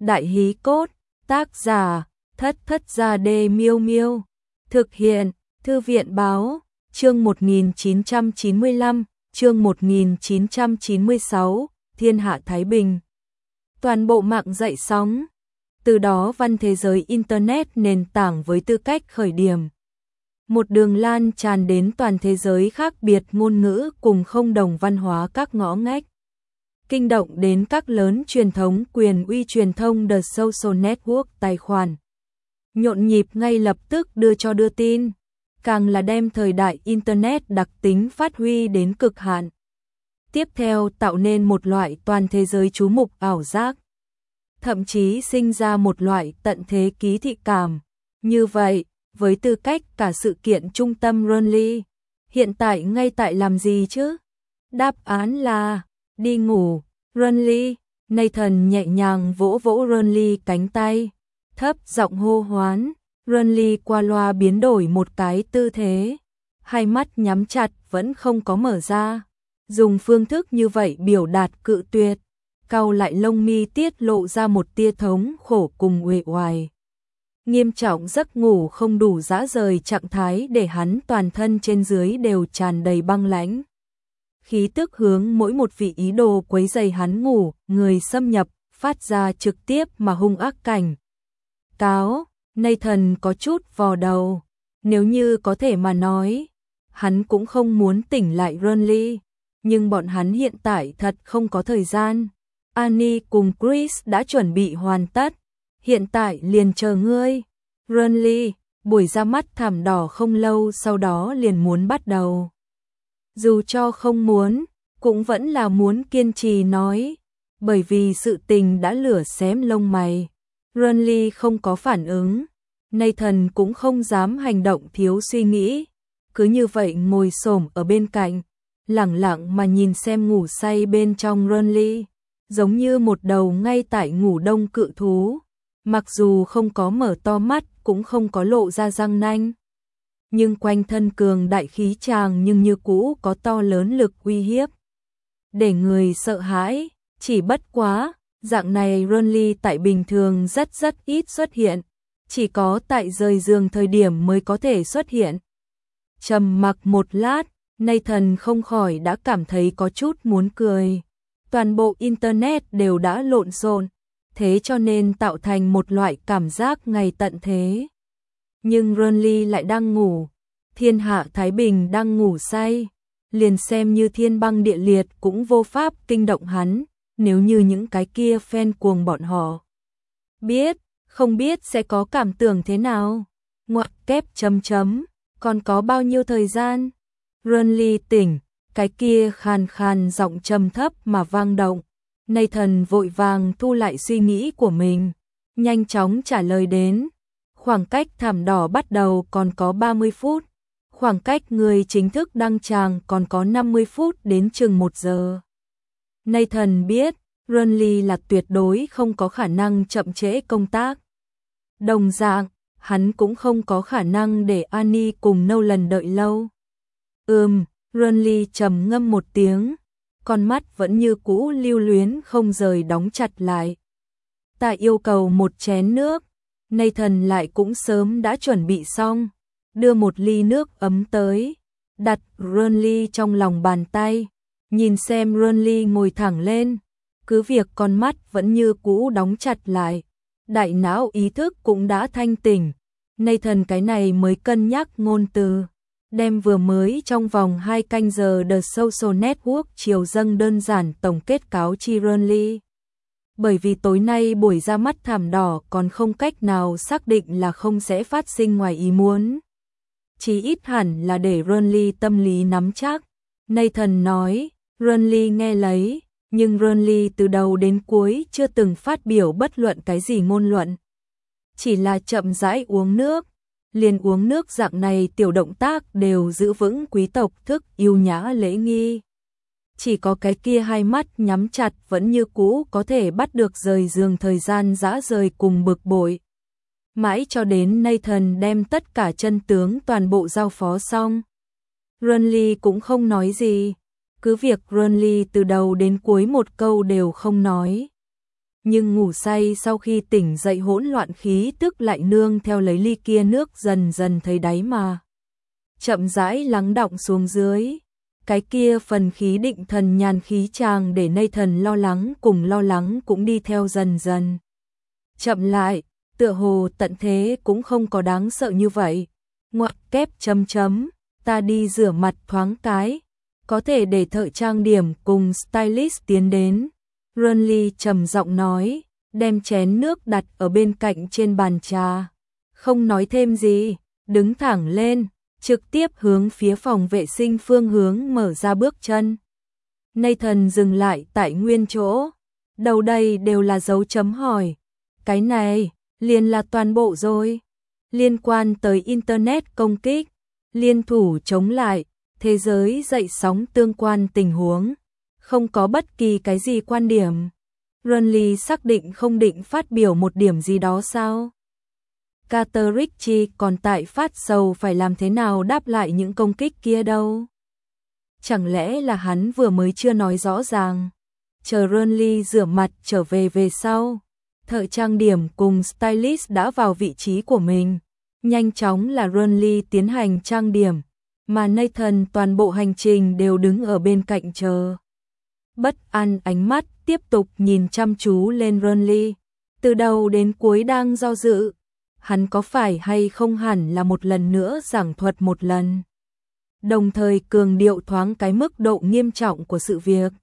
Đại hí cốt, tác giả, Thất Thất Gia Đê Miêu Miêu. Thực hiện, Thư viện báo, chương 1995, chương 1996, Thiên hạ Thái Bình. Toàn bộ mạng dậy sóng. Từ đó văn thế giới Internet nền tảng với tư cách khởi điểm. Một đường lan tràn đến toàn thế giới khác biệt ngôn ngữ cùng không đồng văn hóa các ngõ ngách. Kinh động đến các lớn truyền thống quyền uy truyền thông The Social Network tài khoản. Nhộn nhịp ngay lập tức đưa tin, càng là đem thời đại Internet đặc tính phát huy đến cực hạn. Tiếp theo tạo nên một loại toàn thế giới chú mục ảo giác. Thậm chí sinh ra một loại tận thế ký thị cảm. Như vậy, với tư cách cả sự kiện trung tâm Renly, hiện tại ngay tại làm gì chứ? Đáp án là đi ngủ. Renly, Nathan nhẹ nhàng vỗ vỗ Renly cánh tay, thấp giọng hô hoán. Renly qua loa biến đổi một cái tư thế, hai mắt nhắm chặt vẫn không có mở ra, dùng phương thức như vậy biểu đạt cự tuyệt, cau lại lông mi tiết lộ ra một tia thống khổ cùng uể oải. Nghiêm trọng giấc ngủ không đủ dã rời trạng thái để hắn toàn thân trên dưới đều tràn đầy băng lãnh. Khí tức hướng mỗi một vị ý đồ quấy rầy hắn ngủ, người xâm nhập, phát ra trực tiếp mà hung ác cảnh cáo. Nathan có chút vò đầu, nếu như có thể mà nói, hắn cũng không muốn tỉnh lại Renly, nhưng bọn hắn hiện tại thật không có thời gian. Annie cùng Chris đã chuẩn bị hoàn tất, hiện tại liền chờ ngươi. Renly, buổi ra mắt thảm đỏ không lâu sau đó liền muốn bắt đầu. Dù cho không muốn, cũng vẫn là muốn kiên trì nói, bởi vì sự tình đã lửa xém lông mày. Renly không có phản ứng, Nathan cũng không dám hành động thiếu suy nghĩ, cứ như vậy ngồi xổm ở bên cạnh, lẳng lặng mà nhìn xem ngủ say bên trong Renly, giống như một đầu ngay tại ngủ đông cự thú, mặc dù không có mở to mắt cũng không có lộ ra răng nanh, nhưng quanh thân cường đại khí tràng nhưng như cũ có to lớn lực uy hiếp, để người sợ hãi. Chỉ bất quá, dạng này Renly tại bình thường rất ít xuất hiện, chỉ có tại rời giường thời điểm mới có thể xuất hiện. Trầm mặc một lát, Nathan không khỏi đã cảm thấy có chút muốn cười. Toàn bộ Internet đều đã lộn xộn, thế cho nên tạo thành một loại cảm giác ngày tận thế. Nhưng Renly lại đang ngủ, thiên hạ Thái Bình đang ngủ say, liền xem như thiên băng địa liệt cũng vô pháp kinh động hắn. Nếu như những cái kia fan cuồng bọn họ biết, không biết sẽ có cảm tưởng thế nào. Ngoặc kép chấm chấm, còn có bao nhiêu thời gian? Renly tỉnh, cái kia khàn khàn giọng trầm thấp mà vang động. Nathan vội vàng thu lại suy nghĩ của mình, nhanh chóng trả lời đến. Khoảng cách thảm đỏ bắt đầu còn có 30 phút, khoảng cách người chính thức đăng tràng còn có 50 phút đến chừng 1 giờ. Nathan biết, Renly là tuyệt đối không có khả năng chậm trễ công tác. Đồng dạng, hắn cũng không có khả năng để Annie cùng Nolan đợi lâu. Renly trầm ngâm một tiếng, con mắt vẫn như cũ lưu luyến không rời đóng chặt lại. Ta yêu cầu một chén nước. Nathan lại cũng sớm đã chuẩn bị xong, đưa một ly nước ấm tới, đặt Renly trong lòng bàn tay. Nhìn xem Renly ngồi thẳng lên, cứ việc con mắt vẫn như cũ đóng chặt lại, đại não ý thức cũng đã thanh tỉnh. Nathan cái này mới cân nhắc ngôn từ, đem vừa mới trong vòng 2 canh giờ The Social Network chiều dâng đơn giản tổng kết cáo chi Renly. Bởi vì tối nay buổi ra mắt thảm đỏ còn không cách nào xác định là không sẽ phát sinh ngoài ý muốn. Chỉ ít hẳn là để Renly tâm lý nắm chắc. Nathan nói. Renly nghe lấy, nhưng Renly từ đầu đến cuối chưa từng phát biểu bất luận cái gì ngôn luận. Chỉ là chậm rãi uống nước, liền uống nước dạng này tiểu động tác đều giữ vững quý tộc thức yêu nhã lễ nghi. Chỉ có cái kia hai mắt nhắm chặt vẫn như cũ có thể bắt được rời giường thời gian dã rời cùng bực bội. Mãi cho đến Nathan đem tất cả chân tướng toàn bộ giao phó xong. Renly cũng không nói gì. Cứ việc Renly từ đầu đến cuối một câu đều không nói. nhưng ngủ say sau khi tỉnh dậy hỗn loạn khí tức lại nương theo lấy ly kia nước dần dần thấy đáy mà. Chậm rãi lắng đọng xuống dưới. Cái kia phần khí định thần nhàn khí chàng để Nathan lo lắng cùng lo lắng cũng đi theo dần dần. Chậm lại, tựa hồ tận thế cũng không có đáng sợ như vậy. Ngoặc kép chấm chấm, ta đi rửa mặt thoáng cái. Có thể để thợ trang điểm cùng stylist tiến đến. Renly trầm giọng nói, đem chén nước đặt ở bên cạnh trên bàn trà. Không nói thêm gì, đứng thẳng lên, trực tiếp hướng phía phòng vệ sinh phương hướng mở ra bước chân. Nathan dừng lại tại nguyên chỗ. Đầu đây đều là dấu chấm hỏi. Cái này, liền là toàn bộ rồi. Liên quan tới Internet công kích, liên thủ chống lại, thế giới dậy sóng tương quan tình huống. Không có bất kỳ cái gì quan điểm. Renly xác định không định phát biểu một điểm gì đó sao? Carter Ritchie còn tại phát sầu phải làm thế nào đáp lại những công kích kia đâu. Chẳng lẽ là hắn vừa mới chưa nói rõ ràng. Chờ Renly rửa mặt trở về sau. Thợ trang điểm cùng stylist đã vào vị trí của mình. Nhanh chóng là Renly tiến hành trang điểm. Mà Nathan toàn bộ hành trình đều đứng ở bên cạnh chờ. Bất an ánh mắt tiếp tục nhìn chăm chú lên Renly. Từ đầu đến cuối đang do dự. Hắn có phải hay không hẳn là một lần nữa giảng thuật một lần. Đồng thời cường điệu thoáng cái mức độ nghiêm trọng của sự việc.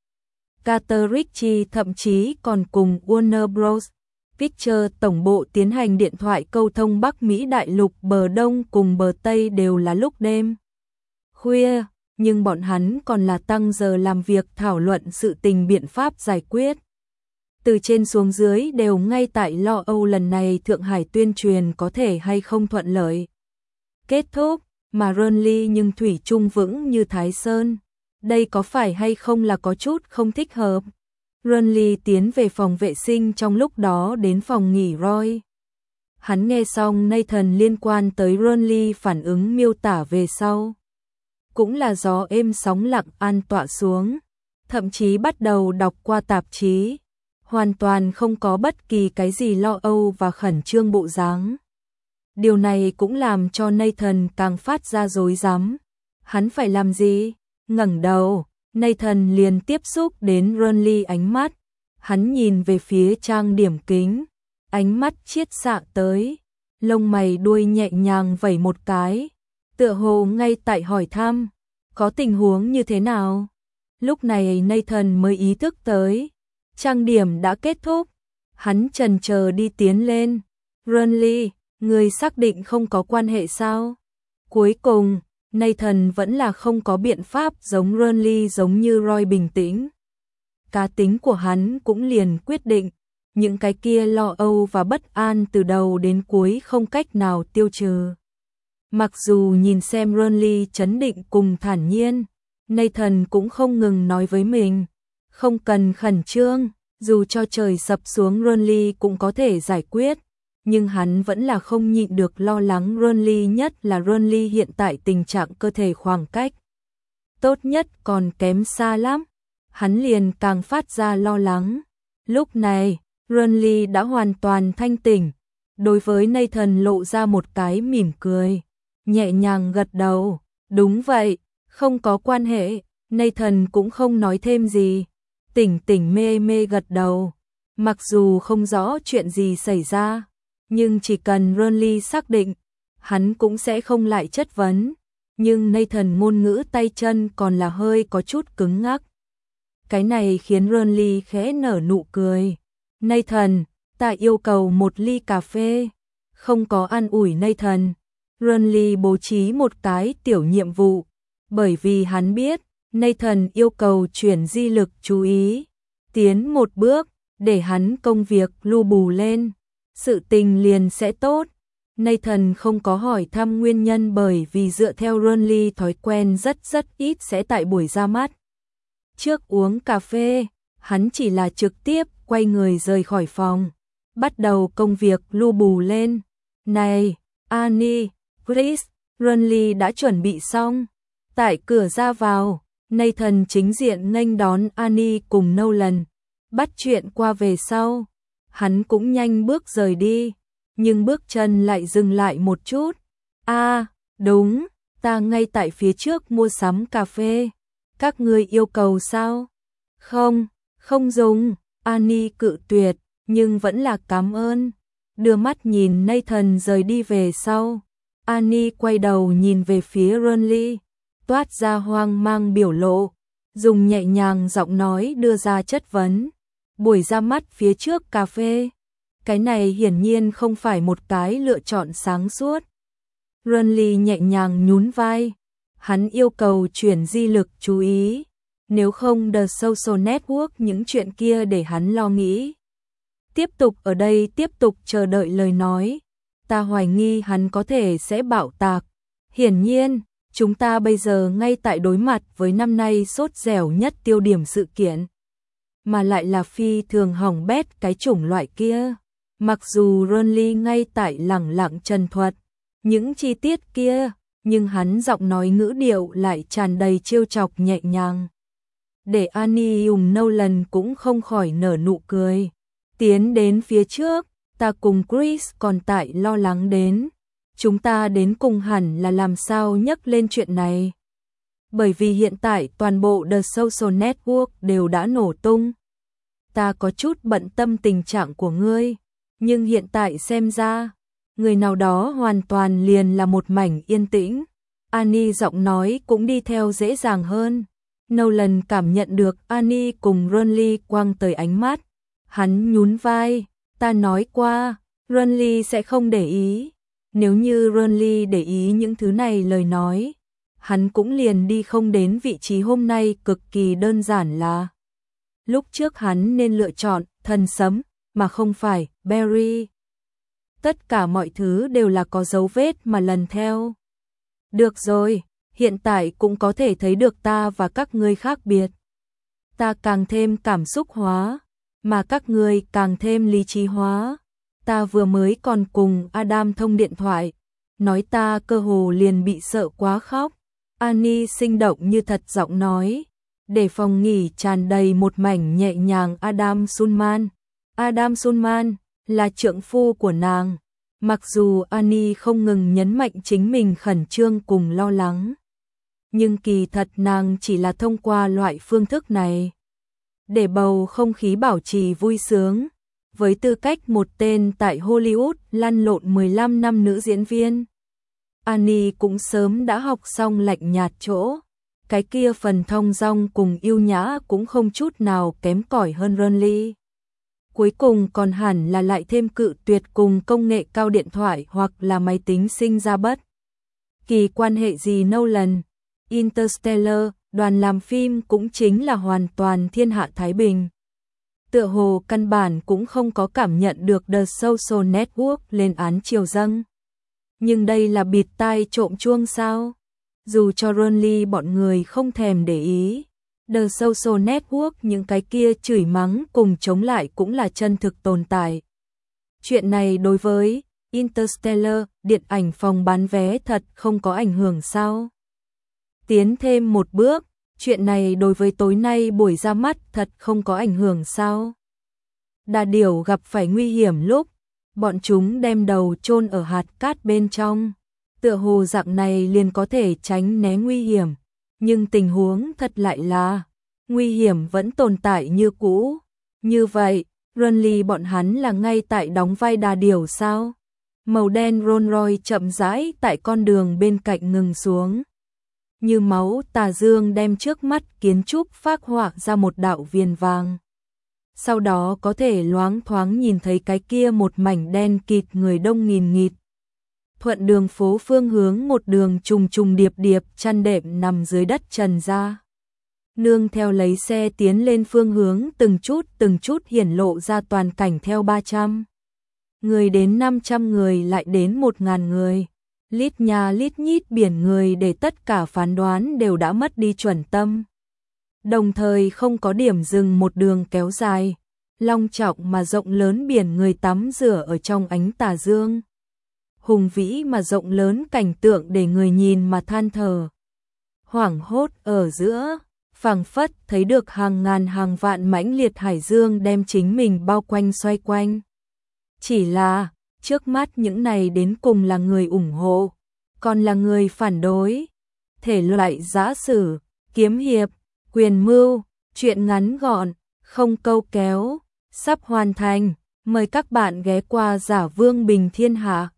Carter Ritchie thậm chí còn cùng Warner Bros. Pictures tổng bộ tiến hành điện thoại câu thông Bắc Mỹ đại lục bờ Đông cùng bờ Tây đều là lúc đêm khuya, nhưng bọn hắn còn là tăng giờ làm việc thảo luận sự tình biện pháp giải quyết. Từ trên xuống dưới đều ngay tại lo âu lần này Thượng Hải tuyên truyền có thể hay không thuận lợi. Kết thúc, mà Renly nhưng thủy chung vững như Thái Sơn. Đây có phải hay không là có chút không thích hợp. Renly tiến về phòng vệ sinh trong lúc đó đến phòng nghỉ Roy. Hắn nghe xong Nathan liên quan tới Renly phản ứng miêu tả về sau. Cũng là gió êm sóng lặng an tọa xuống. Thậm chí bắt đầu đọc qua tạp chí. Hoàn toàn không có bất kỳ cái gì lo âu và khẩn trương bộ dáng. Điều này cũng làm cho Nathan càng phát ra rối rắm. Hắn phải làm gì? Ngẩng đầu, Nathan liền tiếp xúc đến Renly ánh mắt. Hắn nhìn về phía trang điểm kính, ánh mắt chiết xạ tới, lông mày đuôi nhẹ nhàng vẩy một cái, tựa hồ ngay tại hỏi thăm, có tình huống như thế nào? Lúc này Nathan mới ý thức tới, trang điểm đã kết thúc, hắn chần chờ đi tiến lên. Renly, người xác định không có quan hệ sao? Cuối cùng, Nathan vẫn là không có biện pháp giống Renly giống như Roy bình tĩnh. Cá tính của hắn cũng liền quyết định, những cái kia lo âu và bất an từ đầu đến cuối không cách nào tiêu trừ. Mặc dù nhìn xem Renly trấn định cùng thản nhiên, Nathan cũng không ngừng nói với mình, không cần khẩn trương, dù cho trời sập xuống Renly cũng có thể giải quyết. Nhưng hắn vẫn là không nhịn được lo lắng Renly, nhất là Renly hiện tại tình trạng cơ thể khoảng cách tốt nhất còn kém xa lắm. Hắn liền càng phát ra lo lắng. Lúc này, Renly đã hoàn toàn thanh tỉnh. Đối với Nathan lộ ra một cái mỉm cười. Nhẹ nhàng gật đầu. Đúng vậy, không có quan hệ. Nathan cũng không nói thêm gì. Tỉnh tỉnh mê mê gật đầu. Mặc dù không rõ chuyện gì xảy ra, nhưng chỉ cần Renly xác định, hắn cũng sẽ không lại chất vấn. Nhưng Nathan ngôn ngữ tay chân còn là hơi có chút cứng ngắc. Cái này khiến Renly khẽ nở nụ cười. Nathan, ta yêu cầu một ly cà phê. Không có an ủi Nathan. Renly bố trí một cái tiểu nhiệm vụ. Bởi vì hắn biết, Nathan yêu cầu chuyển di lực chú ý. Tiến một bước, để hắn công việc lu bù lên. Sự tình liền sẽ tốt. Nathan không có hỏi thăm nguyên nhân bởi vì dựa theo Renly thói quen rất ít sẽ tại buổi ra mắt trước uống cà phê, hắn chỉ là trực tiếp quay người rời khỏi phòng, bắt đầu công việc lu bù lên. Này, Annie, Chris, Renly đã chuẩn bị xong. Tại cửa ra vào, Nathan chính diện nghênh đón Annie cùng Nolan. Bắt chuyện qua về sau, hắn cũng nhanh bước rời đi, nhưng bước chân lại dừng lại một chút. Đúng, ta ngay tại phía trước mua sắm cà phê. Các ngươi yêu cầu sao? Không, không dùng. Annie cự tuyệt, nhưng vẫn là cảm ơn. Đưa mắt nhìn Nathan rời đi về sau. Annie quay đầu nhìn về phía Ronly, toát ra hoang mang biểu lộ, dùng nhẹ nhàng giọng nói đưa ra chất vấn. Buổi ra mắt phía trước cà phê, cái này hiển nhiên không phải một cái lựa chọn sáng suốt. Ronly nhẹ nhàng nhún vai, hắn yêu cầu chuyển di lực chú ý, nếu không The Social Network những chuyện kia để hắn lo nghĩ. Tiếp tục ở đây tiếp tục chờ đợi lời nói, ta hoài nghi hắn có thể sẽ bạo tạc. Hiển nhiên, chúng ta bây giờ ngay tại đối mặt với năm nay sốt dẻo nhất tiêu điểm sự kiện, mà lại là phi thường hỏng bét cái chủng loại kia. Mặc dù Ronly ngay tại lẳng lặng trần thuật những chi tiết kia, nhưng hắn giọng nói ngữ điệu lại tràn đầy trêu chọc nhẹ nhàng, để Annie cùng Nolan cũng không khỏi nở nụ cười. Tiến đến phía trước, ta cùng Chris còn tại lo lắng đến. Chúng ta đến cùng hẳn là làm sao nhắc lên chuyện này. Bởi vì hiện tại toàn bộ The Social Network đều đã nổ tung. Ta có chút bận tâm tình trạng của ngươi, nhưng hiện tại xem ra, người nào đó hoàn toàn liền là một mảnh yên tĩnh. Annie giọng nói cũng đi theo dễ dàng hơn. Nolan cảm nhận được Annie cùng Ronly quăng tới ánh mắt. Hắn nhún vai, ta nói qua, Ronly sẽ không để ý. Nếu như Ronly để ý những thứ này lời nói, hắn cũng liền đi không đến vị trí hôm nay cực kỳ đơn giản là. Lúc trước hắn nên lựa chọn thần sấm, mà không phải Barry. Tất cả mọi thứ đều là có dấu vết mà lần theo. Được rồi, hiện tại cũng có thể thấy được ta và các ngươi khác biệt. Ta càng thêm cảm xúc hóa, mà các ngươi càng thêm lý trí hóa. Ta vừa mới còn cùng Adam thông điện thoại, nói ta cơ hồ liền bị sợ quá khóc. Annie sinh động như thật giọng nói, để phòng nghỉ tràn đầy một mảnh nhẹ nhàng. Adam Sulman là trượng phu của nàng. Mặc dù Annie không ngừng nhấn mạnh chính mình khẩn trương cùng lo lắng, nhưng kỳ thật nàng chỉ là thông qua loại phương thức này để bầu không khí bảo trì vui sướng. Với tư cách một tên tại Hollywood lăn lộn 15 năm nữ diễn viên, Annie cũng sớm đã học xong lạnh nhạt chỗ. Cái kia phần thong dong cùng yêu nhã cũng không chút nào kém cỏi hơn Ronly. Cuối cùng còn hẳn là lại thêm cự tuyệt cùng công nghệ cao điện thoại hoặc là máy tính sinh ra bất kỳ quan hệ gì. Nolan, Interstellar, đoàn làm phim cũng chính là hoàn toàn thiên hạ thái bình. Tựa hồ căn bản cũng không có cảm nhận được The Social Network lên án triều dâng. Nhưng đây là bịt tai trộm chuông sao? Dù cho Ronly bọn người không thèm để ý, The Social Network những cái kia chửi mắng cùng chống lại cũng là chân thực tồn tại. Chuyện này đối với Interstellar, điện ảnh phòng bán vé thật không có ảnh hưởng sao? Tiến thêm một bước, chuyện này đối với tối nay buổi ra mắt thật không có ảnh hưởng sao? Đà điểu gặp phải nguy hiểm lúc, bọn chúng đem đầu chôn ở hạt cát bên trong. Tựa hồ dạng này liền có thể tránh né nguy hiểm, nhưng tình huống thật lại là nguy hiểm vẫn tồn tại như cũ. Như vậy, Ronly bọn hắn là ngay tại đóng vai đà điểu sao? Màu đen Rolls Royce chậm rãi tại con đường bên cạnh ngừng xuống. Như máu tà dương đem trước mắt kiến trúc phác họa ra một đạo viền vàng. Sau đó có thể loáng thoáng nhìn thấy cái kia một mảnh đen kịt người đông nghìn nghịt. Thuận đường phố phương hướng một đường trùng trùng điệp điệp chăn đệm nằm dưới đất trần ra. Nương theo lấy xe tiến lên phương hướng từng chút hiển lộ ra toàn cảnh theo 300 người đến 500 người lại đến 1000 người. Lít nhà lít nhít biển người để tất cả phán đoán đều đã mất đi chuẩn tâm. Đồng thời không có điểm dừng, một đường kéo dài, long trọng mà rộng lớn biển người tắm rửa ở trong ánh tà dương. Hùng vĩ mà rộng lớn cảnh tượng để người nhìn mà than thở. Hoảng hốt ở giữa, phảng phất thấy được hàng ngàn hàng vạn mãnh liệt hải dương đem chính mình bao quanh xoay quanh. Chỉ là, trước mắt những này đến cùng là người ủng hộ, còn là người phản đối. Thể loại giã sử, kiếm hiệp, quyền mưu, truyện ngắn gọn, không câu kéo, sắp hoàn thành. Mời các bạn ghé qua Giả Vương Bình Thiên Hạ.